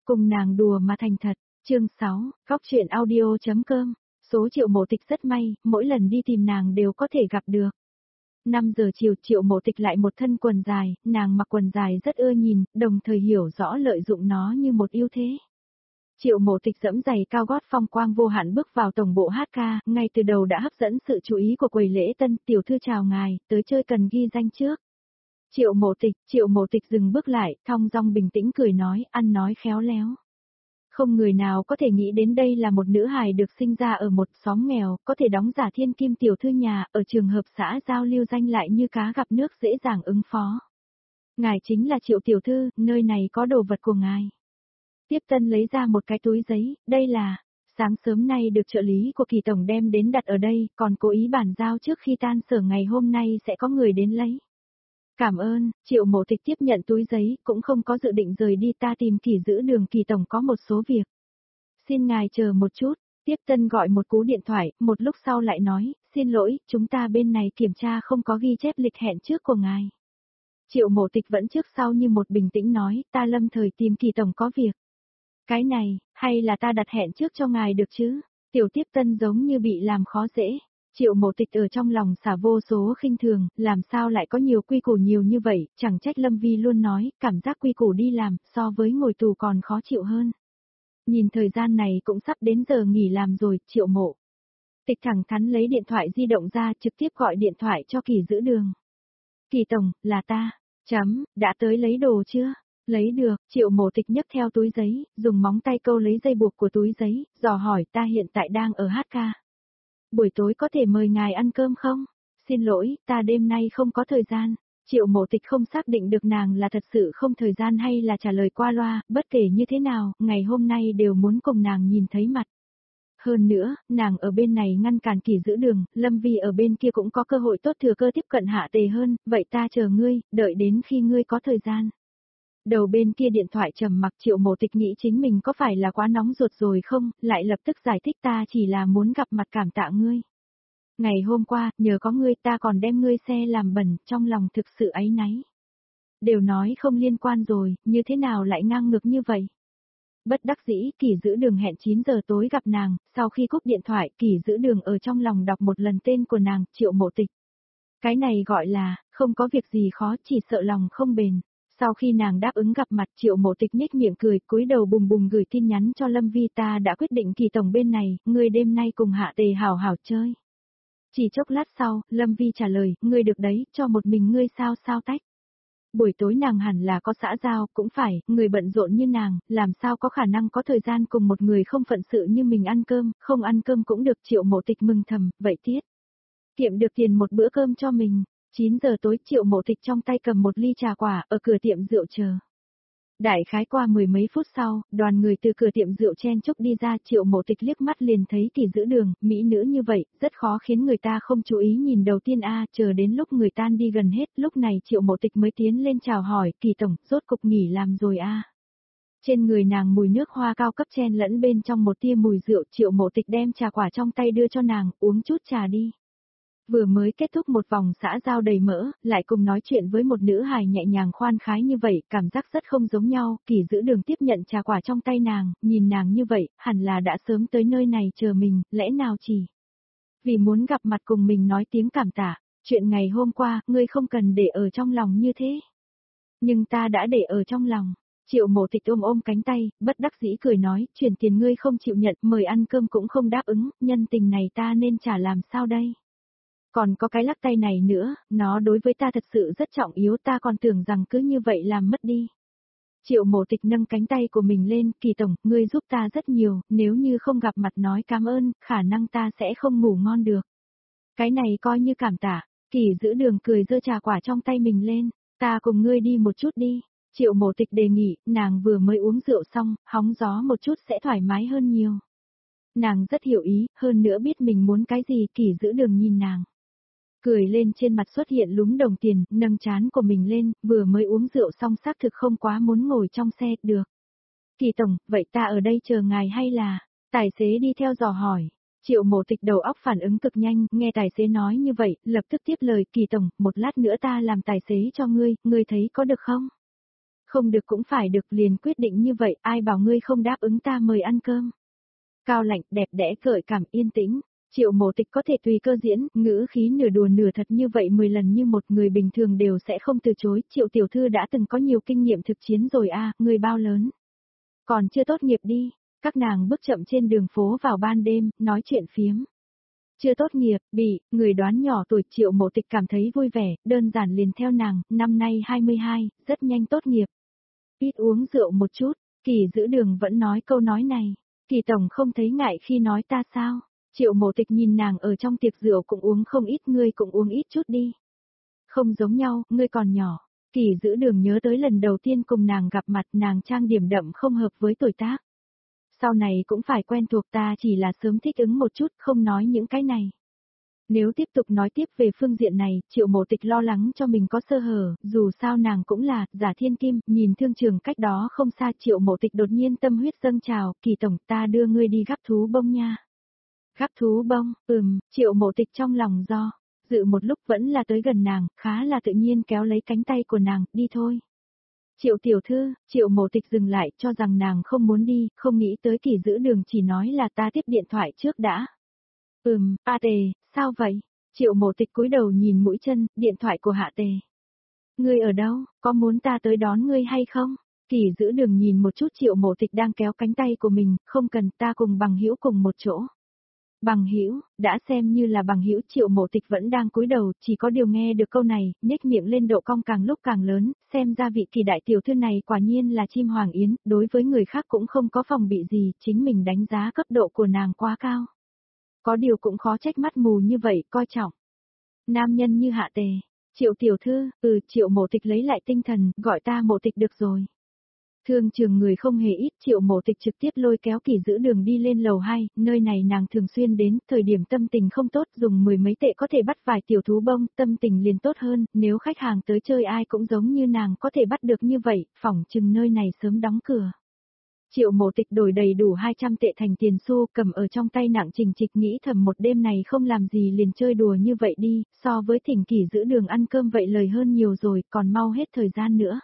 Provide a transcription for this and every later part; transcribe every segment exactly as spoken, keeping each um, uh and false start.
cùng nàng đùa mà thành thật, chương sáu, góc truyện audio.com, số Triệu Mộ Tịch rất may, mỗi lần đi tìm nàng đều có thể gặp được. năm giờ chiều Triệu Mộ Tịch lại một thân quần dài, nàng mặc quần dài rất ưa nhìn, đồng thời hiểu rõ lợi dụng nó như một ưu thế. Triệu Mộ Tịch dẫm giày cao gót phong quang vô hạn bước vào tổng bộ hát ca, ngay từ đầu đã hấp dẫn sự chú ý của quầy lễ tân, tiểu thư chào ngài, tới chơi cần ghi danh trước. Triệu Mộ Tịch, Triệu Mộ Tịch dừng bước lại, thong dong bình tĩnh cười nói, ăn nói khéo léo. Không người nào có thể nghĩ đến đây là một nữ hài được sinh ra ở một xóm nghèo, có thể đóng giả thiên kim tiểu thư nhà, ở trường hợp xã giao lưu danh lại như cá gặp nước dễ dàng ứng phó. Ngài chính là Triệu tiểu thư, nơi này có đồ vật của ngài. Tiếp tân lấy ra một cái túi giấy, đây là, sáng sớm nay được trợ lý của Kỳ tổng đem đến đặt ở đây, còn cố ý bàn giao trước khi tan sở ngày hôm nay sẽ có người đến lấy. Cảm ơn, Triệu Mộ Tịch tiếp nhận túi giấy, cũng không có dự định rời đi, ta tìm Kỳ giữ đường Kỳ tổng có một số việc. Xin ngài chờ một chút, tiếp tân gọi một cú điện thoại, một lúc sau lại nói, xin lỗi, chúng ta bên này kiểm tra không có ghi chép lịch hẹn trước của ngài. Triệu Mộ Tịch vẫn trước sau như một bình tĩnh nói, ta lâm thời tìm Kỳ tổng có việc. Cái này, hay là ta đặt hẹn trước cho ngài được chứ? Tiểu tiếp tân giống như bị làm khó dễ. Triệu Mộ Tịch ở trong lòng xả vô số khinh thường, làm sao lại có nhiều quy củ nhiều như vậy, chẳng trách Lâm Vi luôn nói, cảm giác quy củ đi làm, so với ngồi tù còn khó chịu hơn. Nhìn thời gian này cũng sắp đến giờ nghỉ làm rồi, Triệu Mộ Tịch thẳng thắn lấy điện thoại di động ra trực tiếp gọi điện thoại cho Kỳ giữ đường. Kỳ tổng, là ta, chấm, đã tới lấy đồ chưa? Lấy được, Triệu Mộ Tịch nhấc theo túi giấy, dùng móng tay câu lấy dây buộc của túi giấy, dò hỏi ta hiện tại đang ở hát ca. Buổi tối có thể mời ngài ăn cơm không? Xin lỗi, ta đêm nay không có thời gian. Triệu Mộ Tịch không xác định được nàng là thật sự không thời gian hay là trả lời qua loa, bất kể như thế nào, ngày hôm nay đều muốn cùng nàng nhìn thấy mặt. Hơn nữa, nàng ở bên này ngăn cản Kỳ giữ đường, Lâm Vi ở bên kia cũng có cơ hội tốt thừa cơ tiếp cận Hạ Tề hơn, vậy ta chờ ngươi, đợi đến khi ngươi có thời gian. Đầu bên kia điện thoại trầm mặc, Triệu Mộ Tịch nghĩ chính mình có phải là quá nóng ruột rồi không, lại lập tức giải thích ta chỉ là muốn gặp mặt cảm tạ ngươi. Ngày hôm qua, nhờ có ngươi ta còn đem ngươi xe làm bẩn, trong lòng thực sự áy náy. Đều nói không liên quan rồi, như thế nào lại ngang ngược như vậy? Bất đắc dĩ, Kỳ giữ đường hẹn chín giờ tối gặp nàng, sau khi cúp điện thoại, Kỳ giữ đường ở trong lòng đọc một lần tên của nàng, Triệu Mộ Tịch. Cái này gọi là, không có việc gì khó, chỉ sợ lòng không bền. Sau khi nàng đáp ứng gặp mặt, Triệu Mộ Tịch nhếch miệng cười, cúi đầu bùng bùng gửi tin nhắn cho Lâm Vi, ta đã quyết định Kỳ tổng bên này, ngươi đêm nay cùng Hạ Tề hảo hảo chơi. Chỉ chốc lát sau, Lâm Vi trả lời, ngươi được đấy, cho một mình ngươi sao sao tách. Buổi tối nàng hẳn là có xã giao, cũng phải, người bận rộn như nàng, làm sao có khả năng có thời gian cùng một người không phận sự như mình ăn cơm, không ăn cơm cũng được. Triệu Mộ Tịch mừng thầm, vậy tiết kiệm được tiền một bữa cơm cho mình. chín giờ tối, Triệu Mộ Tịch trong tay cầm một ly trà quả, ở cửa tiệm rượu chờ. Đại khái qua mười mấy phút sau, đoàn người từ cửa tiệm rượu chen chúc đi ra, Triệu Mộ Tịch liếc mắt liền thấy Kỳ giữ đường, mỹ nữ như vậy, rất khó khiến người ta không chú ý nhìn đầu tiên a, chờ đến lúc người tan đi gần hết, lúc này Triệu Mộ Tịch mới tiến lên chào hỏi, Kỳ tổng, rốt cục nghỉ làm rồi a. Trên người nàng mùi nước hoa cao cấp chen lẫn bên trong một tia mùi rượu, Triệu Mộ Tịch đem trà quả trong tay đưa cho nàng, uống chút trà đi. Vừa mới kết thúc một vòng xã giao đầy mỡ, lại cùng nói chuyện với một nữ hài nhẹ nhàng khoan khái như vậy, cảm giác rất không giống nhau. Kỳ giữ đường tiếp nhận trà quả trong tay nàng, nhìn nàng như vậy, hẳn là đã sớm tới nơi này chờ mình, lẽ nào chỉ vì muốn gặp mặt cùng mình nói tiếng cảm tạ. Chuyện ngày hôm qua, ngươi không cần để ở trong lòng như thế. Nhưng ta đã để ở trong lòng. Triệu Mộ Tịch ôm ôm cánh tay, bất đắc dĩ cười nói, chuyển tiền ngươi không chịu nhận, mời ăn cơm cũng không đáp ứng, nhân tình này ta nên trả làm sao đây? Còn có cái lắc tay này nữa, nó đối với ta thật sự rất trọng yếu, ta còn tưởng rằng cứ như vậy làm mất đi. Triệu Mộ Tịch nâng cánh tay của mình lên, Kỳ tổng, ngươi giúp ta rất nhiều, nếu như không gặp mặt nói cảm ơn, khả năng ta sẽ không ngủ ngon được. Cái này coi như cảm tạ. Kỳ giữ đường cười giơ trà quả trong tay mình lên, ta cùng ngươi đi một chút đi. Triệu Mộ Tịch đề nghị, nàng vừa mới uống rượu xong, hóng gió một chút sẽ thoải mái hơn nhiều. Nàng rất hiểu ý, hơn nữa biết mình muốn cái gì. Kỳ giữ đường nhìn nàng, cười lên, trên mặt xuất hiện lúm đồng tiền, nâng trán của mình lên, vừa mới uống rượu xong xác thực không quá muốn ngồi trong xe, được. Kỳ tổng, vậy ta ở đây chờ ngài hay là? Tài xế đi theo dò hỏi. Triệu Mộ Tịch đầu óc phản ứng cực nhanh, nghe tài xế nói như vậy, lập tức tiếp lời, Kỳ tổng, một lát nữa ta làm tài xế cho ngươi, ngươi thấy có được không? Không được cũng phải được, liền quyết định như vậy, ai bảo ngươi không đáp ứng ta mời ăn cơm. Cao lạnh, đẹp đẽ, gợi cảm, yên tĩnh. Triệu Mộ Tịch có thể tùy cơ diễn, ngữ khí nửa đùa nửa thật như vậy mười lần như một người bình thường đều sẽ không từ chối. Triệu tiểu thư đã từng có nhiều kinh nghiệm thực chiến rồi a, người bao lớn. Còn chưa tốt nghiệp đi. Các nàng bước chậm trên đường phố vào ban đêm, nói chuyện phiếm. Chưa tốt nghiệp, bị, người đoán nhỏ tuổi. Triệu Mộ Tịch cảm thấy vui vẻ, đơn giản liền theo nàng, năm nay hai mươi hai, rất nhanh tốt nghiệp. Ít uống rượu một chút, Kỳ giữ đường vẫn nói câu nói này. Kỳ tổng không thấy ngại khi nói ta sao? Triệu Mộ Tịch nhìn nàng ở trong tiệc rượu cũng uống không ít, ngươi cũng uống ít chút đi. Không giống nhau, ngươi còn nhỏ. Kỳ giữ đường nhớ tới lần đầu tiên cùng nàng gặp mặt, nàng trang điểm đậm không hợp với tuổi tác. Sau này cũng phải quen thuộc, ta chỉ là sớm thích ứng một chút, không nói những cái này. Nếu tiếp tục nói tiếp về phương diện này, Triệu Mộ Tịch lo lắng cho mình có sơ hở, dù sao nàng cũng là giả thiên kim, nhìn thương trường cách đó không xa. Triệu Mộ Tịch đột nhiên tâm huyết dâng trào, Kỳ tổng, ta đưa ngươi đi gắp thú bông nha. Gắp thú bông, ừm, Triệu Mộ Tịch trong lòng do dự một lúc vẫn là tới gần nàng, khá là tự nhiên kéo lấy cánh tay của nàng, đi thôi. Triệu tiểu thư, Triệu Mộ Tịch dừng lại, cho rằng nàng không muốn đi, không nghĩ tới Kỳ giữ đường chỉ nói là ta tiếp điện thoại trước đã. Ừm, A Tề, sao vậy? Triệu Mộ Tịch cúi đầu nhìn mũi chân, điện thoại của Hạ Tề. Ngươi ở đâu, có muốn ta tới đón ngươi hay không? Kỳ giữ đường nhìn một chút Triệu Mộ Tịch đang kéo cánh tay của mình, không cần, ta cùng bằng hữu cùng một chỗ. Bằng hữu, đã xem như là bằng hữu. Triệu Mộ Tịch vẫn đang cúi đầu, chỉ có điều nghe được câu này, nhếch miệng lên độ cong càng lúc càng lớn, xem ra vị Kỳ đại tiểu thư này quả nhiên là chim hoàng yến, đối với người khác cũng không có phòng bị gì, chính mình đánh giá cấp độ của nàng quá cao. Có điều cũng khó trách mắt mù như vậy, coi trọng. Nam nhân như Hạ Tề, Triệu tiểu thư, ừ, Triệu Mộ Tịch lấy lại tinh thần, gọi ta Mộ Tịch được rồi. Thương trường người không hề ít, Triệu Mộ Tịch trực tiếp lôi kéo Kỳ giữ đường đi lên lầu hai, nơi này nàng thường xuyên đến, thời điểm tâm tình không tốt dùng mười mấy tệ có thể bắt vài tiểu thú bông, tâm tình liền tốt hơn, nếu khách hàng tới chơi ai cũng giống như nàng có thể bắt được như vậy, phỏng chừng nơi này sớm đóng cửa. Triệu Mộ Tịch đổi đầy đủ hai trăm tệ thành tiền xu, cầm ở trong tay nặng trình trịch, nghĩ thầm một đêm này không làm gì liền chơi đùa như vậy đi, so với thỉnh Kỳ giữ đường ăn cơm vậy lời hơn nhiều rồi, còn mau hết thời gian nữa.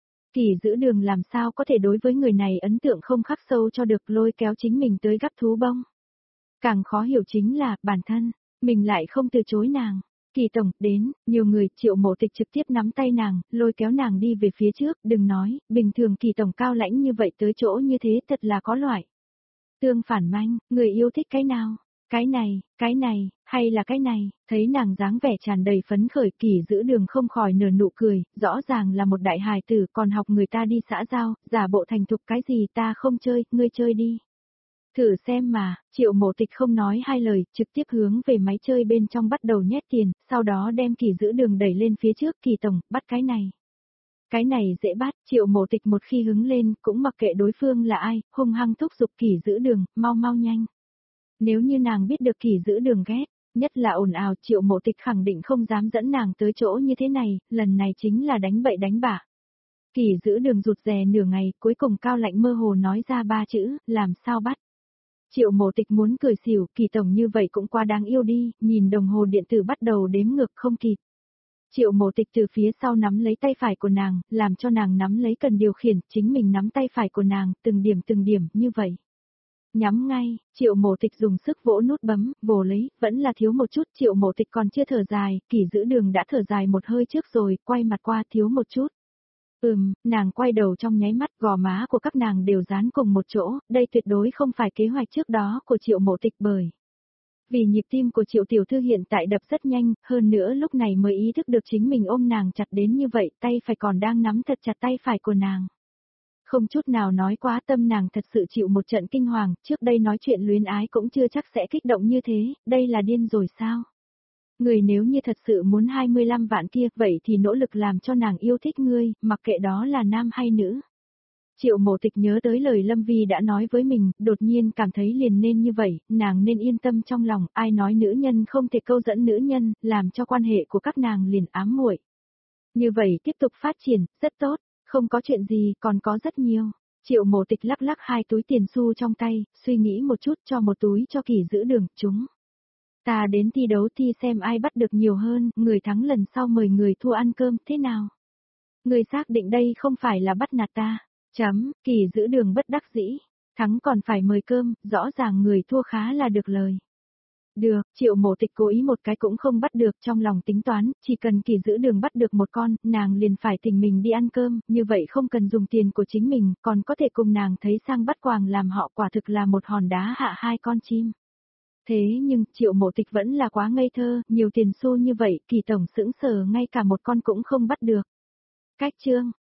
Kỳ giữ đường làm sao có thể đối với người này ấn tượng không khắc sâu cho được, lôi kéo chính mình tới gắp thú bông. Càng khó hiểu chính là, bản thân, mình lại không từ chối nàng. Kỳ tổng, đến, nhiều người. Triệu Mộ Tịch trực tiếp nắm tay nàng, lôi kéo nàng đi về phía trước, đừng nói, bình thường Kỳ tổng cao lãnh như vậy tới chỗ như thế thật là có loại. Tương phản manh, người yêu thích cái nào? Cái này, cái này, hay là cái này? Thấy nàng dáng vẻ tràn đầy phấn khởi, Kỳ giữ đường không khỏi nở nụ cười, rõ ràng là một đại hài tử còn học người ta đi xã giao, giả bộ thành thục, cái gì ta không chơi, ngươi chơi đi. Thử xem mà. Triệu Mộ Tịch không nói hai lời, trực tiếp hướng về máy chơi bên trong bắt đầu nhét tiền, sau đó đem Kỳ giữ đường đẩy lên phía trước. Kỳ tổng, bắt cái này. Cái này dễ bắt. Triệu Mộ Tịch một khi hứng lên, cũng mặc kệ đối phương là ai, hung hăng thúc giục Kỳ giữ đường, mau mau nhanh. Nếu như nàng biết được Kỳ giữ đường ghét, nhất là ồn ào, Triệu Mộ Tịch khẳng định không dám dẫn nàng tới chỗ như thế này, lần này chính là đánh bậy đánh bạ. Kỳ giữ đường rụt rè nửa ngày, cuối cùng cao lạnh mơ hồ nói ra ba chữ, làm sao bắt. Triệu Mộ Tịch muốn cười xỉu, Kỳ tổng như vậy cũng quá đáng yêu đi, nhìn đồng hồ điện tử bắt đầu đếm ngược không kịp. Triệu Mộ Tịch từ phía sau nắm lấy tay phải của nàng, làm cho nàng nắm lấy cần điều khiển, chính mình nắm tay phải của nàng, từng điểm từng điểm, như vậy. Nhắm ngay, Triệu Mộ Tịch dùng sức vỗ nút bấm, vồ lấy, vẫn là thiếu một chút. Triệu Mộ Tịch còn chưa thở dài, Kỳ giữ đường đã thở dài một hơi trước rồi, quay mặt qua, thiếu một chút. Ừm, nàng quay đầu trong nháy mắt, gò má của các nàng đều dán cùng một chỗ, đây tuyệt đối không phải kế hoạch trước đó của Triệu Mộ Tịch, bởi vì nhịp tim của Triệu tiểu thư hiện tại đập rất nhanh, hơn nữa lúc này mới ý thức được chính mình ôm nàng chặt đến như vậy, tay phải còn đang nắm thật chặt tay phải của nàng. Không chút nào nói quá, tâm nàng thật sự chịu một trận kinh hoàng, trước đây nói chuyện luyến ái cũng chưa chắc sẽ kích động như thế, đây là điên rồi sao? Người nếu như thật sự muốn hai mươi lăm vạn kia, vậy thì nỗ lực làm cho nàng yêu thích ngươi, mặc kệ đó là nam hay nữ. Triệu Mộ Tịch nhớ tới lời Lâm Vi đã nói với mình, đột nhiên cảm thấy liền nên như vậy, nàng nên yên tâm trong lòng, ai nói nữ nhân không thể câu dẫn nữ nhân, làm cho quan hệ của các nàng liền ám muội. Như vậy tiếp tục phát triển, rất tốt, không có chuyện gì, còn có rất nhiều. Triệu Mộ Tịch lắc lắc hai túi tiền xu trong tay, suy nghĩ một chút, cho một túi cho Kỳ giữ đường, chúng. Ta đến thi đấu thi xem ai bắt được nhiều hơn, người thắng lần sau mời người thua ăn cơm, thế nào? Ngươi xác định đây không phải là bắt nạt ta. Chấm, Kỳ giữ đường bất đắc dĩ. Thắng còn phải mời cơm, rõ ràng người thua khá là được lời. Được, Triệu Mộ Tịch cố ý một cái cũng không bắt được, trong lòng tính toán, chỉ cần Kỳ giữ đường bắt được một con, nàng liền phải thỉnh mình đi ăn cơm, như vậy không cần dùng tiền của chính mình, còn có thể cùng nàng thấy sang bắt quàng làm họ, quả thực là một hòn đá hạ hai con chim. Thế nhưng, Triệu Mộ Tịch vẫn là quá ngây thơ, nhiều tiền xu như vậy, Kỳ tổng sững sờ ngay cả một con cũng không bắt được. Cách chương